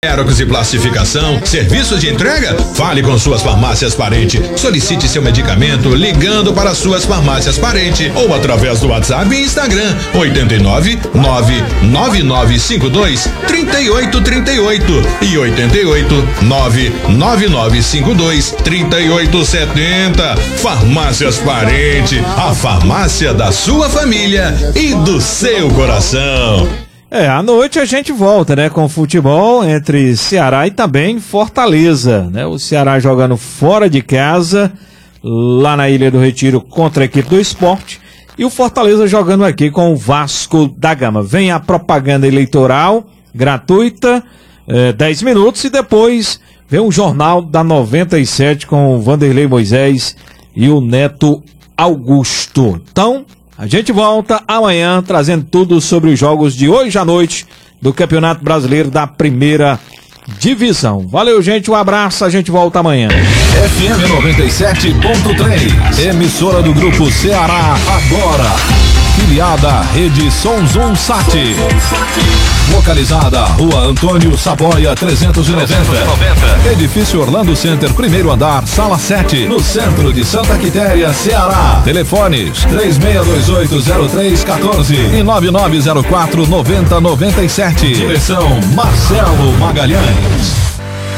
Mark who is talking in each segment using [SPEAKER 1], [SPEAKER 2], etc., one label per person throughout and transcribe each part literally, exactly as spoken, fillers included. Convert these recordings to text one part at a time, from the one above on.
[SPEAKER 1] Xerox e plastificação, serviços de entrega? Fale com suas farmácias Parente. Solicite seu medicamento ligando para suas farmácias Parente ou através do WhatsApp e Instagram oito nove nove nove nove cinco dois três oito três oito e oito oito nove nove nove cinco dois três oito sete zero. Farmácias Parente, a farmácia da sua família e do seu coração.
[SPEAKER 2] É, à noite a gente volta, né, com futebol entre Ceará e também Fortaleza, né? O Ceará jogando fora de casa, lá na Ilha do Retiro contra a equipe do Sport, e o Fortaleza jogando aqui com o Vasco da Gama. Vem a propaganda eleitoral gratuita, é, dez minutos, e depois vem o Jornal da noventa e sete com o Vanderlei Moisés e o Neto Augusto. Então, a gente volta amanhã trazendo tudo sobre os jogos de hoje à noite do Campeonato Brasileiro da Primeira Divisão. Valeu, gente, um abraço, a gente volta amanhã.
[SPEAKER 3] F M noventa e sete ponto três, emissora do Grupo Ceará agora, filiada à Rede Sonzum Sat, localizada Rua Antônio Saboia trezentos e noventa, edifício Orlando Center, primeiro andar, sala sete, no centro de Santa Quitéria, Ceará. Telefones três seis dois oito zero três um quatro e nove nove zero quatro nove zero nove sete. Direção Marcelo Magalhães.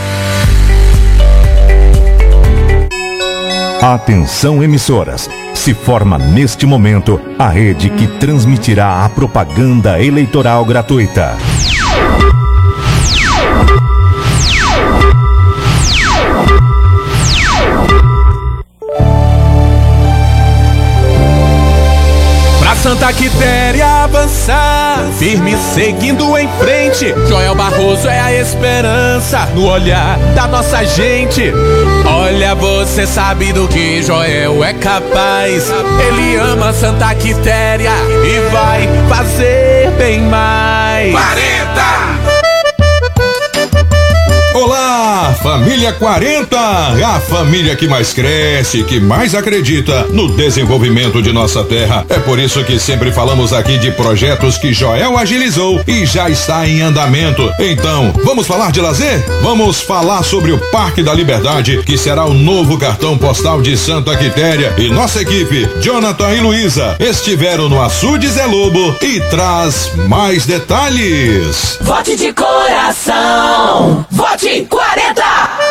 [SPEAKER 4] Atenção, emissoras. Se forma neste momento a rede que transmitirá a propaganda eleitoral gratuita.
[SPEAKER 5] Pra Santa Quitéria avançar, firme seguindo em frente, Joel Barroso é a esperança no olhar da nossa gente. Olha, você sabe do que Joel é capaz. Ele ama Santa Quitéria e vai fazer bem mais. quarenta!
[SPEAKER 1] Olá, família quarenta, a família que mais cresce, que mais acredita no desenvolvimento de nossa terra. É por isso que sempre falamos aqui de projetos que Joel agilizou e já está em andamento. Então, vamos falar de lazer? Vamos falar sobre o Parque da Liberdade, que será o novo cartão postal de Santa Quitéria. E nossa equipe, Jonathan e Luísa, estiveram no Açude Zé Lobo e traz mais detalhes.
[SPEAKER 6] Vote de coração! Vote quarenta!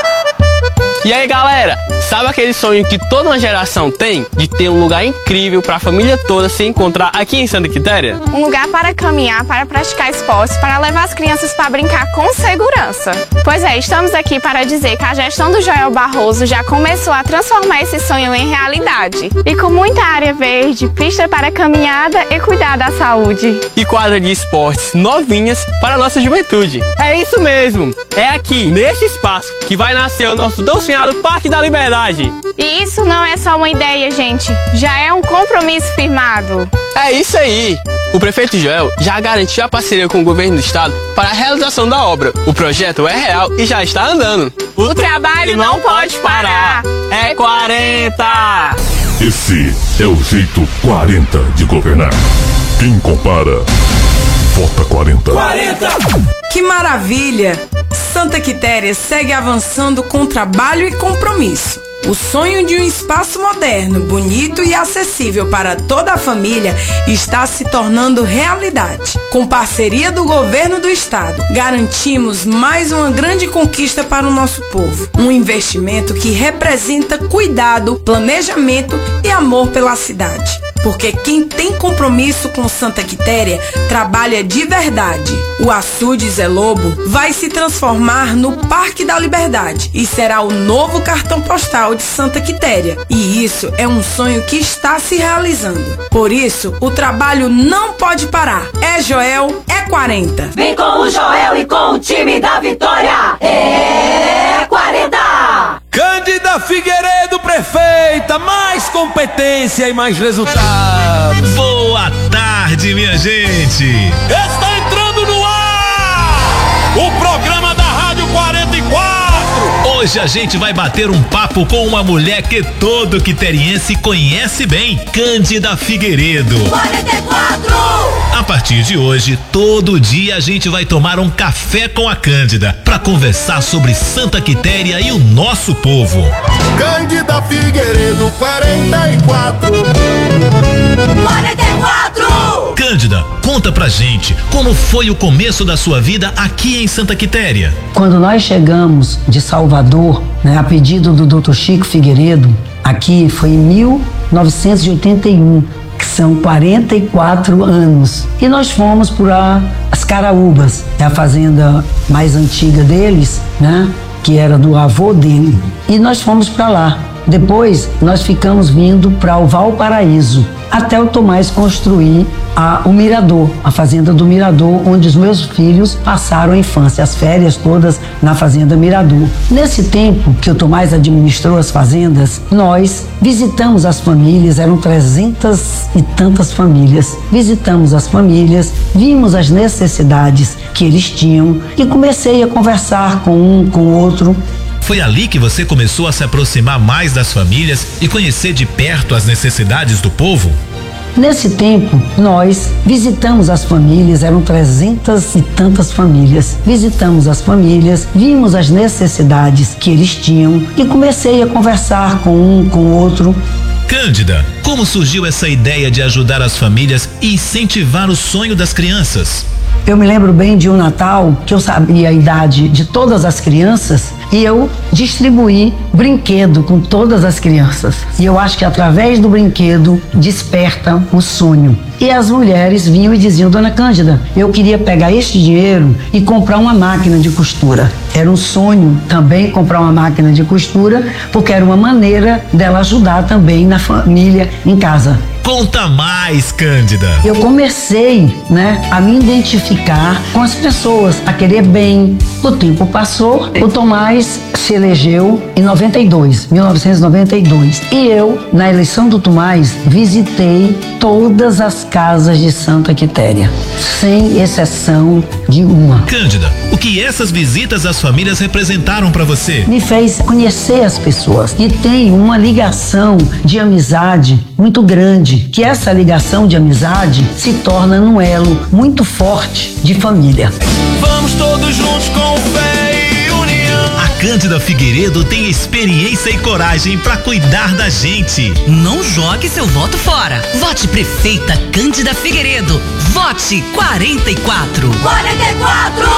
[SPEAKER 7] E aí, galera, sabe aquele sonho que toda uma geração tem de ter um lugar incrível para a família toda se encontrar aqui em Santa Quitéria?
[SPEAKER 8] Um lugar para caminhar, para praticar esportes, para levar as crianças para brincar com segurança. Pois é, estamos aqui para dizer que a gestão do Joel Barroso já começou a transformar esse sonho em realidade. E com muita área verde, pista para caminhada e cuidar da saúde.
[SPEAKER 7] E quadra de esportes novinhas para a nossa juventude. É isso mesmo, é aqui, neste espaço, que vai nascer o nosso tão sonhado Parque da Liberdade.
[SPEAKER 8] E isso não é só uma ideia, gente, já é um compromisso firmado.
[SPEAKER 7] É isso aí. O prefeito Joel já garantiu a parceria com o governo do estado para a realização da obra. O projeto é real e já está andando.
[SPEAKER 8] O, o trabalho não pode parar.
[SPEAKER 7] É quarenta!
[SPEAKER 9] Esse é o jeito quarenta de governar. Quem compara, vota quarenta.
[SPEAKER 6] quarenta!
[SPEAKER 10] Que maravilha! Santa Quitéria segue avançando com trabalho e compromisso. O sonho de um espaço moderno, bonito e acessível para toda a família está se tornando realidade. Com parceria do governo do estado, garantimos mais uma grande conquista para o nosso povo. Um investimento que representa cuidado, planejamento e amor pela cidade. Porque quem tem compromisso com Santa Quitéria trabalha de verdade. O Açude Zé Lobo vai se transformar no Parque da Liberdade e será o novo cartão postal de Santa Quitéria. E isso é um sonho que está se realizando. Por isso, o trabalho não pode parar. É Joel, é quarenta.
[SPEAKER 6] Vem com o Joel e com o time da vitória. É quarenta!
[SPEAKER 5] Cândida Figueiredo, prefeita, mais competência e mais resultados.
[SPEAKER 11] Boa tarde, minha gente.
[SPEAKER 5] Está entrando no ar o programa da Rádio quarenta e quatro.
[SPEAKER 11] Hoje a gente vai bater um papo com uma mulher que todo quiteriense conhece bem, Cândida Figueiredo.
[SPEAKER 6] quarenta e quatro!
[SPEAKER 11] A partir de hoje, todo dia a gente vai tomar um café com a Cândida para conversar sobre Santa Quitéria e o nosso povo.
[SPEAKER 12] Cândida Figueiredo, quarenta e quatro.
[SPEAKER 6] quarenta e quatro!
[SPEAKER 11] Cândida, conta pra gente como foi o começo da sua vida aqui em Santa Quitéria.
[SPEAKER 13] Quando nós chegamos de Salvador, né, a pedido do doutor Chico Figueiredo, aqui foi em mil novecentos e oitenta e um, que são quarenta e quatro anos. E nós fomos para as Caraúbas, é a fazenda mais antiga deles, né, que era do avô dele. E nós fomos para lá. Depois nós ficamos vindo para o Valparaíso, até o Tomás construir a, o Mirador, a fazenda do Mirador, onde os meus filhos passaram a infância, as férias todas na fazenda Mirador. Nesse tempo que o Tomás administrou as fazendas, nós visitamos as famílias, eram trezentas e tantas famílias. Visitamos as famílias, vimos as necessidades que eles tinham e comecei a conversar com um, com o outro.
[SPEAKER 11] Foi ali que você começou a se aproximar mais das famílias e conhecer de perto as necessidades do povo?
[SPEAKER 13] Nesse tempo, nós visitamos as famílias, eram trezentas e tantas famílias. Visitamos as famílias, vimos as necessidades que eles tinham e comecei a conversar com um, com o outro.
[SPEAKER 11] Cândida, como surgiu essa ideia de ajudar as famílias e incentivar o sonho das crianças?
[SPEAKER 13] Eu me lembro bem de um Natal que eu sabia a idade de todas as crianças e eu distribuí brinquedo com todas as crianças. E eu acho que através do brinquedo desperta o sonho. E as mulheres vinham e diziam: Dona Cândida, eu queria pegar este dinheiro e comprar uma máquina de costura. Era um sonho também comprar uma máquina de costura, porque era uma maneira dela ajudar também na família, em casa.
[SPEAKER 11] Conta mais, Cândida.
[SPEAKER 13] Eu comecei, né, a me identificar com as pessoas, a querer bem. O tempo passou, o Tomás se elegeu em noventa e dois, mil novecentos e noventa e dois. E eu, na eleição do Tomás, visitei todas as casas de Santa Quitéria, sem exceção de uma.
[SPEAKER 11] Cândida, o que essas visitas às famílias representaram para você?
[SPEAKER 13] Me fez conhecer as pessoas e tem uma ligação de amizade muito grande, que essa ligação de amizade se torna num elo muito forte de família.
[SPEAKER 5] Vamos todos juntos com fé e união.
[SPEAKER 11] A Cândida Figueiredo tem experiência e coragem para cuidar da gente.
[SPEAKER 14] Não jogue seu voto fora. Vote prefeita Cândida Figueiredo. Vote quarenta e quatro.
[SPEAKER 6] quarenta e quatro!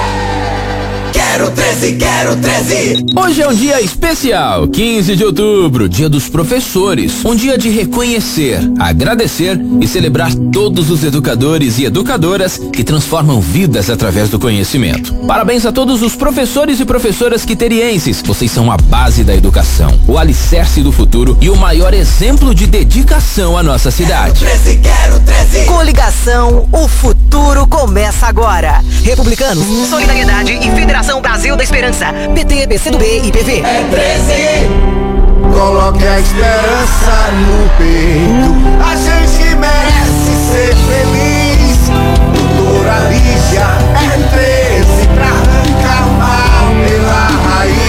[SPEAKER 6] Quero treze, quero treze!
[SPEAKER 15] Hoje é um dia especial, quinze de outubro, dia dos professores. Um dia de reconhecer, agradecer e celebrar todos os educadores e educadoras que transformam vidas através do conhecimento. Parabéns a todos os professores e professoras quiterienses. Vocês são a base da educação, o alicerce do futuro e o maior exemplo de dedicação à nossa cidade.
[SPEAKER 6] Quero treze, quero treze!
[SPEAKER 14] Coligação, o futuro começa agora. Republicanos, Solidariedade e Federação Brasil da Esperança. P T, P C do B e P V.
[SPEAKER 12] É treze! Coloque a esperança no peito. A gente merece ser feliz. Doutora Lígia, é treze pra arrancar o mal pela raiz.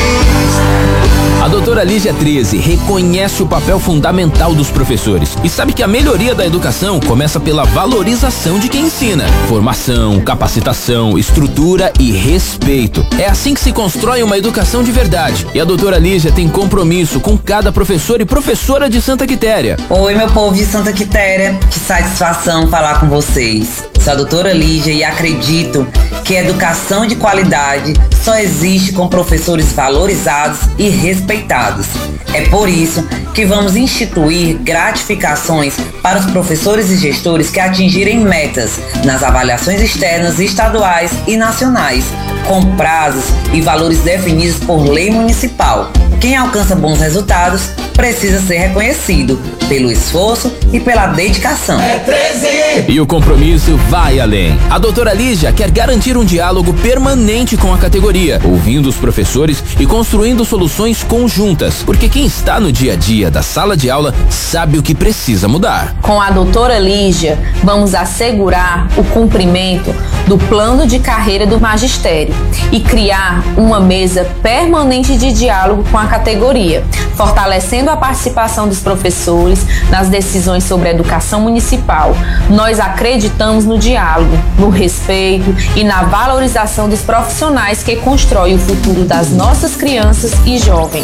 [SPEAKER 15] A doutora Lígia treze reconhece o papel fundamental dos professores e sabe que a melhoria da educação começa pela valorização de quem ensina. Formação, capacitação, estrutura e respeito. É assim que se constrói uma educação de verdade. E a doutora Lígia tem compromisso com cada professor e professora de Santa Quitéria.
[SPEAKER 16] Oi, meu povo de Santa Quitéria, que satisfação falar com vocês. Sou a doutora Lígia e acredito que a educação de qualidade só existe com professores valorizados e respeitados. É por isso que vamos instituir gratificações para os professores e gestores que atingirem metas nas avaliações externas, estaduais e nacionais, com prazos e valores definidos por lei municipal. Quem alcança bons resultados precisa ser reconhecido pelo esforço e pela dedicação.
[SPEAKER 12] É treze!
[SPEAKER 15] E o compromisso vai além. A doutora Lígia quer garantir um diálogo permanente com a categoria, ouvindo os professores e construindo soluções conjuntas, porque quem está no dia a dia da sala de aula sabe o que precisa mudar.
[SPEAKER 17] Com a doutora Lígia, vamos assegurar o cumprimento do plano de carreira do magistério e criar uma mesa permanente de diálogo com a categoria, fortalecendo fortalecendo a participação dos professores nas decisões sobre a educação municipal. Nós acreditamos no diálogo, no respeito e na valorização dos profissionais que constroem o futuro das nossas crianças e jovens.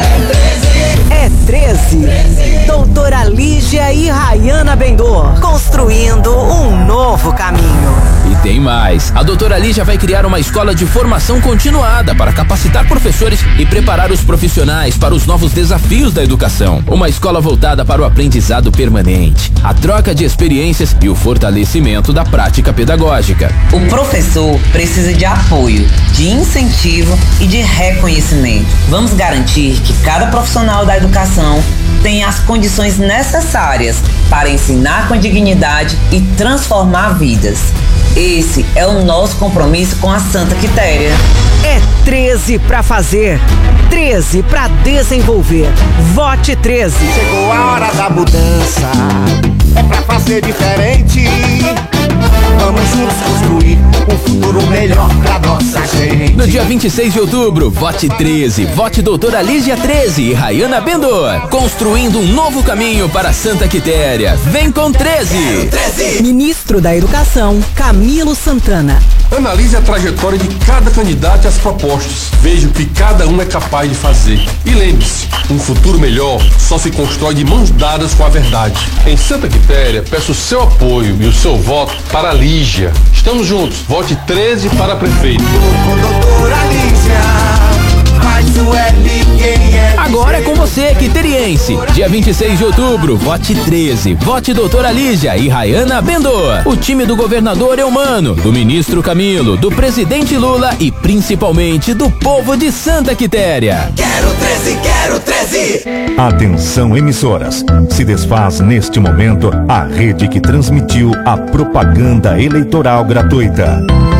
[SPEAKER 14] É treze. Doutora Lígia e Rayana Bendor, construindo um novo caminho.
[SPEAKER 15] E tem mais. A doutora Lígia vai criar uma escola de formação continuada para capacitar professores e preparar os profissionais para os novos desafios da educação. Uma escola voltada para o aprendizado permanente, a troca de experiências e o fortalecimento da prática pedagógica.
[SPEAKER 16] O professor precisa de apoio, de incentivo e de reconhecimento. Vamos garantir que cada profissional da educação tenha as condições necessárias para ensinar com dignidade e transformar vidas. Esse é o nosso compromisso com a Santa Quitéria.
[SPEAKER 14] É treze para fazer, treze para desenvolver. Vote treze.
[SPEAKER 12] Chegou a hora da mudança, é pra fazer diferente. Vamos juntos construir um futuro melhor pra nossa gente.
[SPEAKER 15] No dia vinte e seis de outubro, vote treze. Vote doutora Lígia treze e Rayana Bendor. Construindo um novo caminho para Santa Quitéria. Vem com treze.
[SPEAKER 14] Ministro da Educação, Camilo Santana.
[SPEAKER 18] Analise a trajetória de cada candidato e as propostas. Veja o que cada um é capaz de fazer. E lembre-se, um futuro melhor só se constrói de mãos dadas com a verdade. Em Santa Quitéria, peço o seu apoio e o seu voto para a Lígia. Estamos juntos. Vote treze para prefeito.
[SPEAKER 12] Com doutora Lígia, faz o L, quem é
[SPEAKER 15] Agora é com você, quiteriense. Dia vinte e seis de outubro, vote treze. Vote doutora Lígia e Rayana Bendor. O time do governador Eumano, do ministro Camilo, do presidente Lula e principalmente do povo de Santa Quitéria.
[SPEAKER 12] Quero treze, quero treze.
[SPEAKER 4] Atenção, emissoras. Se desfaz neste momento a rede que transmitiu a propaganda eleitoral gratuita.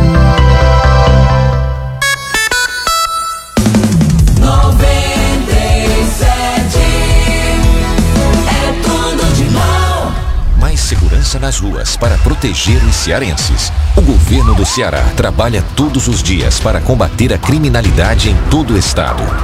[SPEAKER 19] Segurança nas ruas para proteger os cearenses. O governo do Ceará trabalha todos os dias para combater a criminalidade em todo o estado.